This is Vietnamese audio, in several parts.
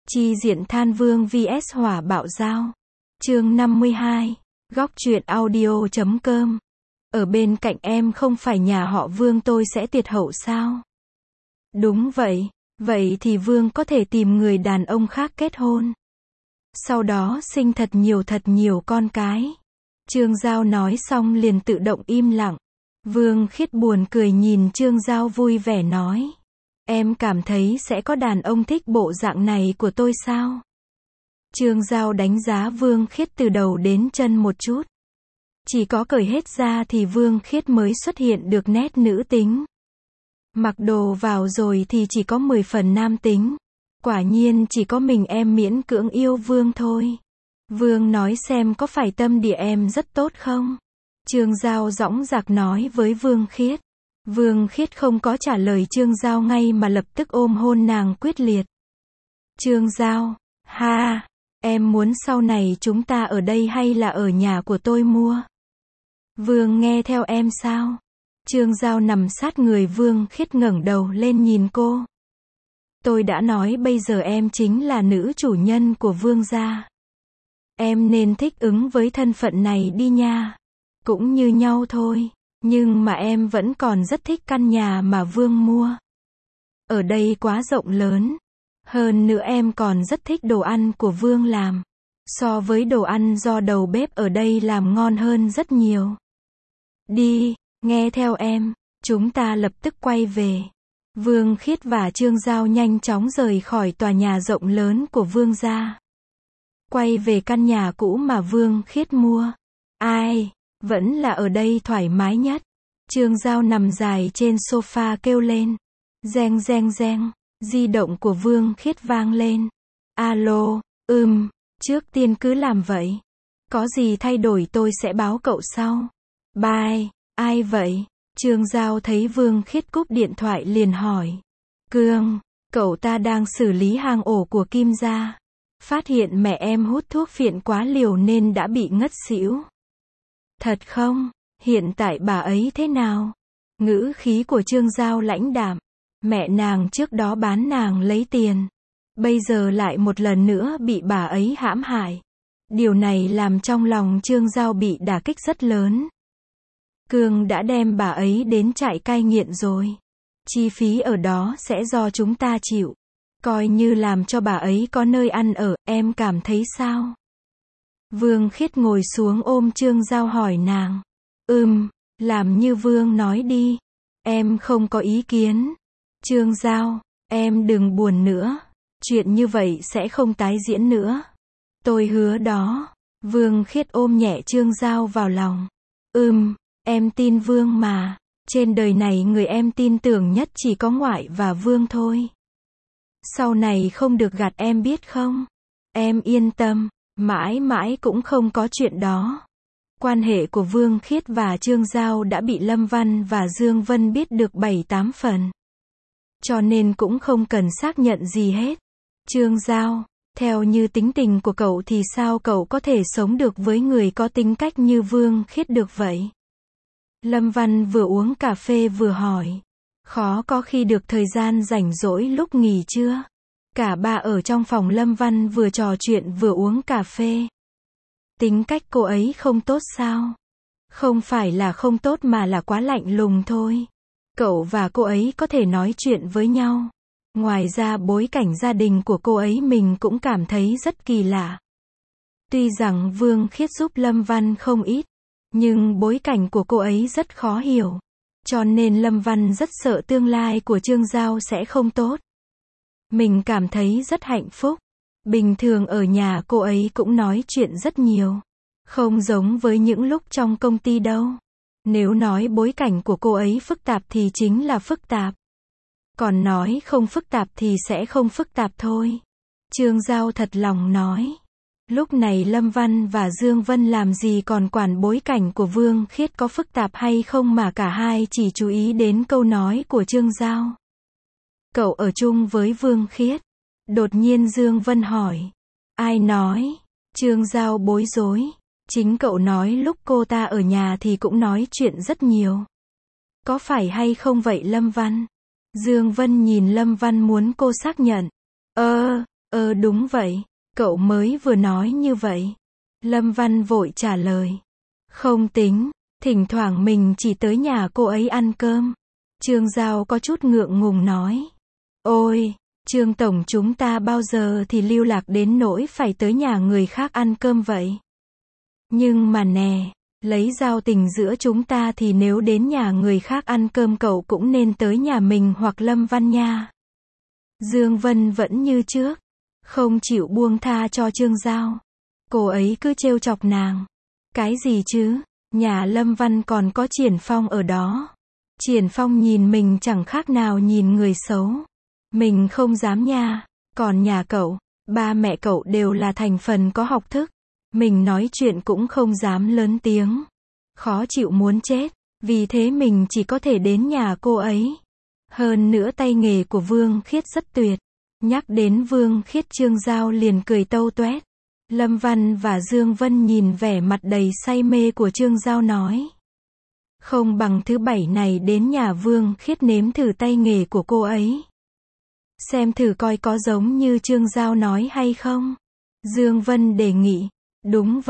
Chi diện than vương vs hỏa bạo dao. Chương 52. Góc truyện audio.com. Ở bên cạnh em không phải nhà họ Vương tôi sẽ tiệt hậu sao? Đúng vậy. Vậy thì Vương có thể tìm người đàn ông khác kết hôn. Sau đó sinh thật nhiều con cái. Trương Giao nói xong liền tự động im lặng. Vương Khiết buồn cười nhìn Trương Giao vui vẻ nói. Em cảm thấy sẽ có đàn ông thích bộ dạng này của tôi sao? Trương Giao đánh giá Vương Khiết từ đầu đến chân một chút. Chỉ có cởi hết ra thì Vương Khiết mới xuất hiện được nét nữ tính. Mặc đồ vào rồi thì chỉ có 10 phần nam tính. Quả nhiên chỉ có mình em miễn cưỡng yêu Vương thôi. Vương nói xem có phải tâm địa em rất tốt không? Trương Giao dõng dạc nói với Vương Khiết. Vương Khiết không có trả lời Trương Giao ngay mà lập tức ôm hôn nàng quyết liệt. Trương Giao, ha, em muốn sau này chúng ta ở đây hay là ở nhà của tôi mua? Vương nghe theo em sao? Trương Giao nằm sát người Vương Khiết ngẩng đầu lên nhìn cô. Tôi đã nói bây giờ em chính là nữ chủ nhân của Vương gia. Em nên thích ứng với thân phận này đi nha. Cũng như nhau thôi. Nhưng mà em vẫn còn rất thích căn nhà mà Vương mua. Ở đây quá rộng lớn. Hơn nữa em còn rất thích đồ ăn của Vương làm. So với đồ ăn do đầu bếp ở đây làm ngon hơn rất nhiều. Đi, nghe theo em, chúng ta lập tức quay về. Vương Khiết và Trương Giao nhanh chóng rời khỏi tòa nhà rộng lớn của Vương gia. Quay về căn nhà cũ mà Vương Khiết mua. Ai? Vẫn là ở đây thoải mái nhất. Trương Giao nằm dài trên sofa kêu lên. Reng reng reng, di động của Vương Khiết vang lên. Alo, trước tiên cứ làm vậy. Có gì thay đổi tôi sẽ báo cậu sau. Bye, ai vậy? Trương Giao thấy Vương Khiết cúp điện thoại liền hỏi. Cương, cậu ta đang xử lý hang ổ của Kim gia. Phát hiện mẹ em hút thuốc phiện quá liều nên đã bị ngất xỉu. Thật không? Hiện tại bà ấy thế nào? Ngữ khí của Trương Giao lãnh đạm. Mẹ nàng trước đó bán nàng lấy tiền. Bây giờ lại một lần nữa bị bà ấy hãm hại. Điều này làm trong lòng Trương Giao bị đả kích rất lớn. Cương đã đem bà ấy đến trại cai nghiện rồi. Chi phí ở đó sẽ do chúng ta chịu. Coi như làm cho bà ấy có nơi ăn ở, em cảm thấy sao? Vương Khiết ngồi xuống ôm Trương Giao hỏi nàng. Làm như Vương nói đi. Em không có ý kiến. Trương Giao, em đừng buồn nữa. Chuyện như vậy sẽ không tái diễn nữa. Tôi hứa đó. Vương Khiết ôm nhẹ Trương Giao vào lòng. Em tin Vương mà. Trên đời này người em tin tưởng nhất chỉ có ngoại và Vương thôi. Sau này không được gạt em biết không? Em yên tâm, mãi mãi cũng không có chuyện đó. Quan hệ của Vương Khiết và Trương Giao đã bị Lâm Văn và Dương Vân biết được 7-8 phần. Cho nên cũng không cần xác nhận gì hết. Trương Giao, theo như tính tình của cậu thì sao cậu có thể sống được với người có tính cách như Vương Khiết được vậy? Lâm Văn vừa uống cà phê vừa hỏi. Khó có khi được thời gian rảnh rỗi lúc nghỉ trưa. Cả ba ở trong phòng Lâm Văn vừa trò chuyện vừa uống cà phê. Tính cách cô ấy không tốt sao? Không phải là không tốt mà là quá lạnh lùng thôi. Cậu và cô ấy có thể nói chuyện với nhau. Ngoài ra bối cảnh gia đình của cô ấy mình cũng cảm thấy rất kỳ lạ. Tuy rằng Vương Khiết giúp Lâm Văn không ít, nhưng bối cảnh của cô ấy rất khó hiểu. Cho nên Lâm Văn rất sợ tương lai của Trương Giao sẽ không tốt. Mình cảm thấy rất hạnh phúc. Bình thường ở nhà cô ấy cũng nói chuyện rất nhiều. Không giống với những lúc trong công ty đâu. Nếu nói bối cảnh của cô ấy phức tạp thì chính là phức tạp. Còn nói không phức tạp thì sẽ không phức tạp thôi. Trương Giao thật lòng nói. Lúc này Lâm Văn và Dương Vân làm gì còn quản bối cảnh của Vương Khiết có phức tạp hay không mà cả hai chỉ chú ý đến câu nói của Trương Giao. Cậu ở chung với Vương Khiết. Đột nhiên Dương Vân hỏi. Ai nói? Trương Giao bối rối. Chính cậu nói lúc cô ta ở nhà thì cũng nói chuyện rất nhiều. Có phải hay không vậy Lâm Văn? Dương Vân nhìn Lâm Văn muốn cô xác nhận. Đúng vậy, cậu mới vừa nói như vậy. Lâm Văn vội trả lời. Không tính, thỉnh thoảng mình chỉ tới nhà cô ấy ăn cơm. Trương Giao có chút ngượng ngùng nói. Ôi, Trương Tổng chúng ta bao giờ thì lưu lạc đến nỗi phải tới nhà người khác ăn cơm vậy? Nhưng mà nè, lấy giao tình giữa chúng ta thì nếu đến nhà người khác ăn cơm cậu cũng nên tới nhà mình hoặc Lâm Văn nha. Dương Vân vẫn như trước, không chịu buông tha cho Trương Giao. Cô ấy cứ trêu chọc nàng. Cái gì chứ, nhà Lâm Văn còn có Triển Phong ở đó. Triển Phong nhìn mình chẳng khác nào nhìn người xấu. Mình không dám nha, còn nhà cậu, ba mẹ cậu đều là thành phần có học thức. Mình nói chuyện cũng không dám lớn tiếng. Khó chịu muốn chết, vì thế mình chỉ có thể đến nhà cô ấy. Hơn nữa tay nghề của Vương Khiết rất tuyệt. Nhắc đến Vương Khiết Trương Giao liền cười tâu toét. Lâm Văn và Dương Vân nhìn vẻ mặt đầy say mê của Trương Giao nói. Không bằng thứ bảy này đến nhà Vương Khiết nếm thử tay nghề của cô ấy. Xem thử coi có giống như Trương Giao nói hay không. Dương Vân đề nghị. Đúng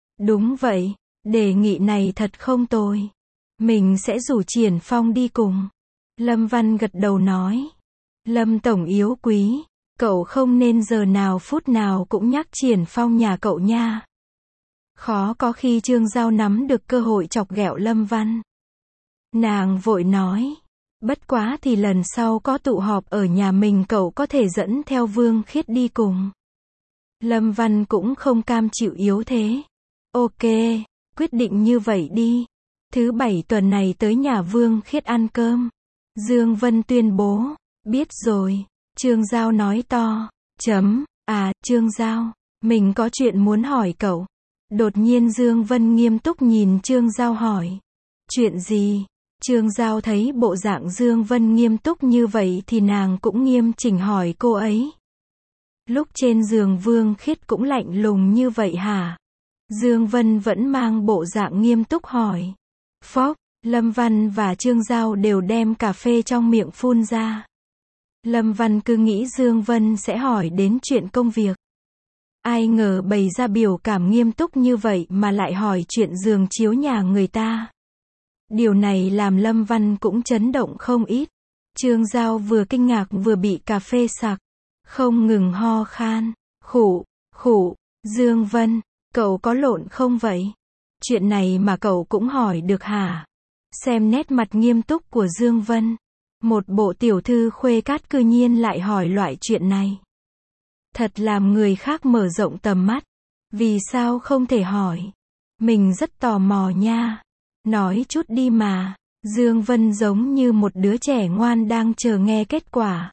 vậy, đề nghị này thật không tồi. Mình sẽ rủ Triển Phong đi cùng. Lâm Văn gật đầu nói. Lâm Tổng yếu quý, cậu không nên giờ nào phút nào cũng nhắc Triển Phong nhà cậu nha. Khó có khi Trương Giao nắm được cơ hội chọc ghẹo Lâm Văn. Nàng vội nói. Bất quá thì lần sau có tụ họp ở nhà mình cậu có thể dẫn theo Vương Khiết đi cùng. Lâm Văn cũng không cam chịu yếu thế. Ok, quyết định như vậy đi. Thứ bảy tuần này tới nhà Vương Khiết ăn cơm. Dương Vân tuyên bố. Biết rồi. Trương Giao nói to. Trương Giao, mình có chuyện muốn hỏi cậu. Đột nhiên Dương Vân nghiêm túc nhìn Trương Giao hỏi. Chuyện gì? Trương Giao thấy bộ dạng Dương Vân nghiêm túc như vậy thì nàng cũng nghiêm chỉnh hỏi cô ấy. Lúc trên giường Vương Khiết cũng lạnh lùng như vậy hả? Dương Vân vẫn mang bộ dạng nghiêm túc hỏi. Phốc, Lâm Văn và Trương Giao đều đem cà phê trong miệng phun ra. Lâm Văn cứ nghĩ Dương Vân sẽ hỏi đến chuyện công việc. Ai ngờ bày ra biểu cảm nghiêm túc như vậy mà lại hỏi chuyện giường chiếu nhà người ta. Điều này làm Lâm Văn cũng chấn động không ít. Trương Giao vừa kinh ngạc vừa bị cà phê sặc. Không ngừng ho khan. Khụ. Dương Vân, cậu có lộn không vậy? Chuyện này mà cậu cũng hỏi được hả? Xem nét mặt nghiêm túc của Dương Vân. Một bộ tiểu thư khuê cát cư nhiên lại hỏi loại chuyện này. Thật làm người khác mở rộng tầm mắt. Vì sao không thể hỏi? Mình rất tò mò nha. Nói chút đi mà. Dương Vân giống như một đứa trẻ ngoan đang chờ nghe kết quả.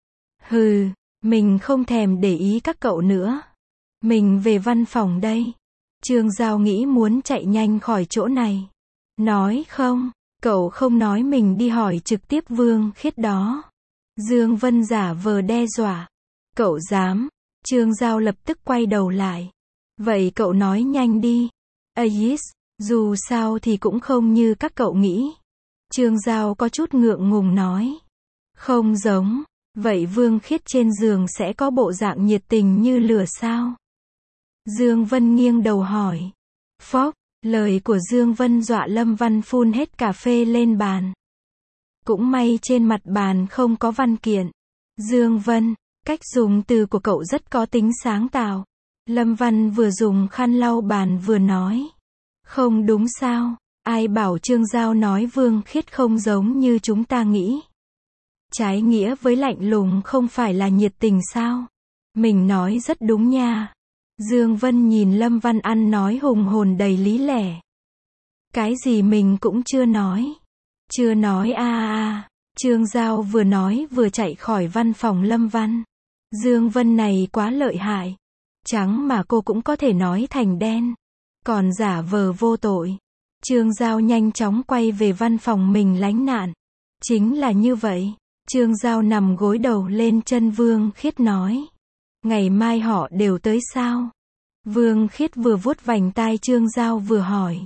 Hừ, mình không thèm để ý các cậu nữa. Mình về văn phòng đây. Trương Giao nghĩ muốn chạy nhanh khỏi chỗ này. Nói không, cậu không nói mình đi hỏi trực tiếp Vương Khiết đó. Dương Vân giả vờ đe dọa. Cậu dám? Trương Giao lập tức quay đầu lại. Vậy cậu nói nhanh đi. Yes, dù sao thì cũng không như các cậu nghĩ. Trương Giao có chút ngượng ngùng nói. Không giống. Vậy Vương Khiết trên giường sẽ có bộ dạng nhiệt tình như lửa sao? Dương Vân nghiêng đầu hỏi. Phốc, lời của Dương Vân dọa Lâm Văn phun hết cà phê lên bàn. Cũng may trên mặt bàn không có văn kiện. Dương Vân, cách dùng từ của cậu rất có tính sáng tạo. Lâm Văn vừa dùng khăn lau bàn vừa nói. Không đúng sao? Ai bảo Trương Giao nói Vương Khiết không giống như chúng ta nghĩ. Trái nghĩa với lạnh lùng không phải là nhiệt tình sao? Mình nói rất đúng nha. Dương Vân nhìn Lâm Văn ăn nói hùng hồn đầy lý lẽ. Cái gì mình cũng chưa nói. Chưa nói Trương Giao vừa nói vừa chạy khỏi văn phòng Lâm Văn. Dương Vân này quá lợi hại. Trắng mà cô cũng có thể nói thành đen. Còn giả vờ vô tội. Trương Giao nhanh chóng quay về văn phòng mình lánh nạn. Chính là như vậy. Trương Giao nằm gối đầu lên chân Vương Khiết nói. Ngày mai họ đều tới sao? Vương Khiết vừa vuốt vành tai Trương Giao vừa hỏi.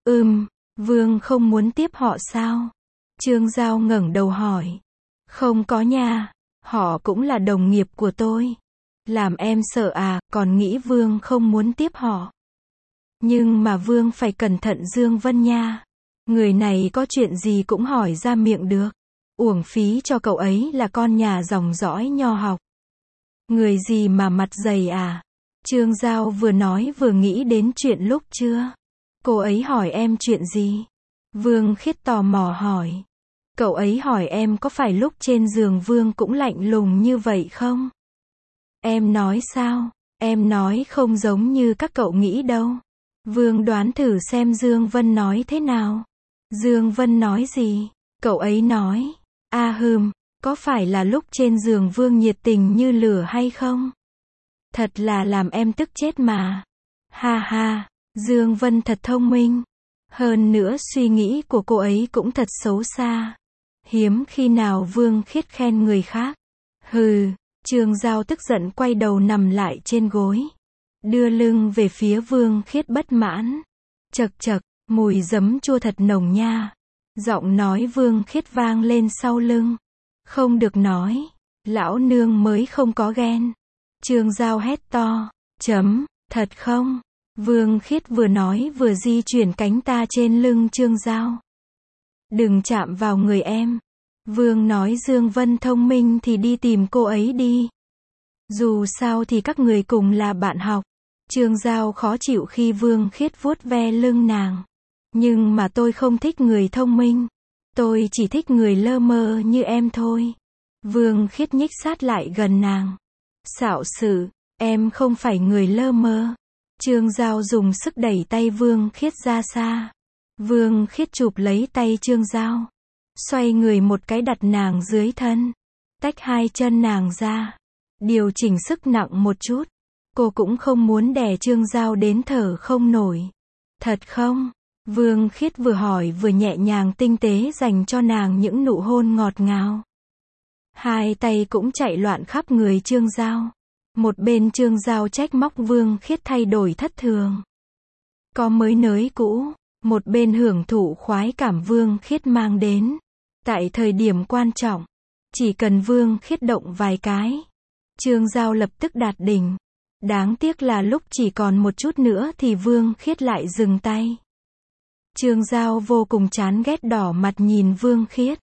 Vương không muốn tiếp họ sao? Trương Giao ngẩng đầu hỏi. Không có nha, họ cũng là đồng nghiệp của tôi. Làm em sợ à, còn nghĩ Vương không muốn tiếp họ. Nhưng mà Vương phải cẩn thận Dương Vân nha. Người này có chuyện gì cũng hỏi ra miệng được. Uổng phí cho cậu ấy là con nhà dòng dõi nho học. Người gì mà mặt dày à? Trương Giao vừa nói vừa nghĩ đến chuyện lúc trưa. Cô ấy hỏi em chuyện gì? Vương Khiết tò mò hỏi. Cậu ấy hỏi em có phải lúc trên giường Vương cũng lạnh lùng như vậy không? Em nói sao? Em nói không giống như các cậu nghĩ đâu. Vương đoán thử xem Dương Vân nói thế nào. Dương Vân nói gì? Cậu ấy nói, có phải là lúc trên giường Vương nhiệt tình như lửa hay không? Thật là làm em tức chết mà. Ha ha, Dương Vân thật thông minh. Hơn nữa suy nghĩ của cô ấy cũng thật xấu xa. Hiếm khi nào Vương Khiết khen người khác. Hừ, Trương Giao tức giận quay đầu nằm lại trên gối. Đưa lưng về phía Vương Khiết bất mãn. Chậc chậc, mùi giấm chua thật nồng nha. Giọng nói Vương Khiết vang lên sau lưng. Không được nói, lão nương mới không có ghen. Trương Giao hét to, thật không? Vương Khiết vừa nói vừa di chuyển cánh ta trên lưng Trương Giao. Đừng chạm vào người em. Vương nói Dương Vân thông minh thì đi tìm cô ấy đi. Dù sao thì các người cùng là bạn học. Trương Giao khó chịu khi Vương Khiết vuốt ve lưng nàng. Nhưng mà tôi không thích người thông minh. Tôi chỉ thích người lơ mơ như em thôi. Vương Khiết nhích sát lại gần nàng. Xạo sự, em không phải người lơ mơ. Trương Giao dùng sức đẩy tay Vương Khiết ra xa. Vương Khiết chụp lấy tay Trương Giao. Xoay người một cái đặt nàng dưới thân. Tách hai chân nàng ra. Điều chỉnh sức nặng một chút. Cô cũng không muốn đè Trương Giao đến thở không nổi. Thật không? Vương Khiết vừa hỏi vừa nhẹ nhàng tinh tế dành cho nàng những nụ hôn ngọt ngào. Hai tay cũng chạy loạn khắp người Trương Giao. Một bên Trương Giao trách móc Vương Khiết thay đổi thất thường. Có mới nới cũ. Một bên hưởng thụ khoái cảm Vương Khiết mang đến. Tại thời điểm quan trọng. Chỉ cần Vương Khiết động vài cái. Trương Giao lập tức đạt đỉnh. Đáng tiếc là lúc chỉ còn một chút nữa thì Vương Khiết lại dừng tay. Trương Giao vô cùng chán ghét đỏ mặt nhìn Vương Khiết.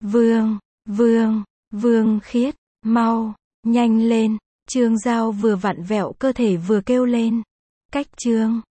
Vương Khiết, mau, nhanh lên. Trương Giao vừa vặn vẹo cơ thể vừa kêu lên. Cách Trương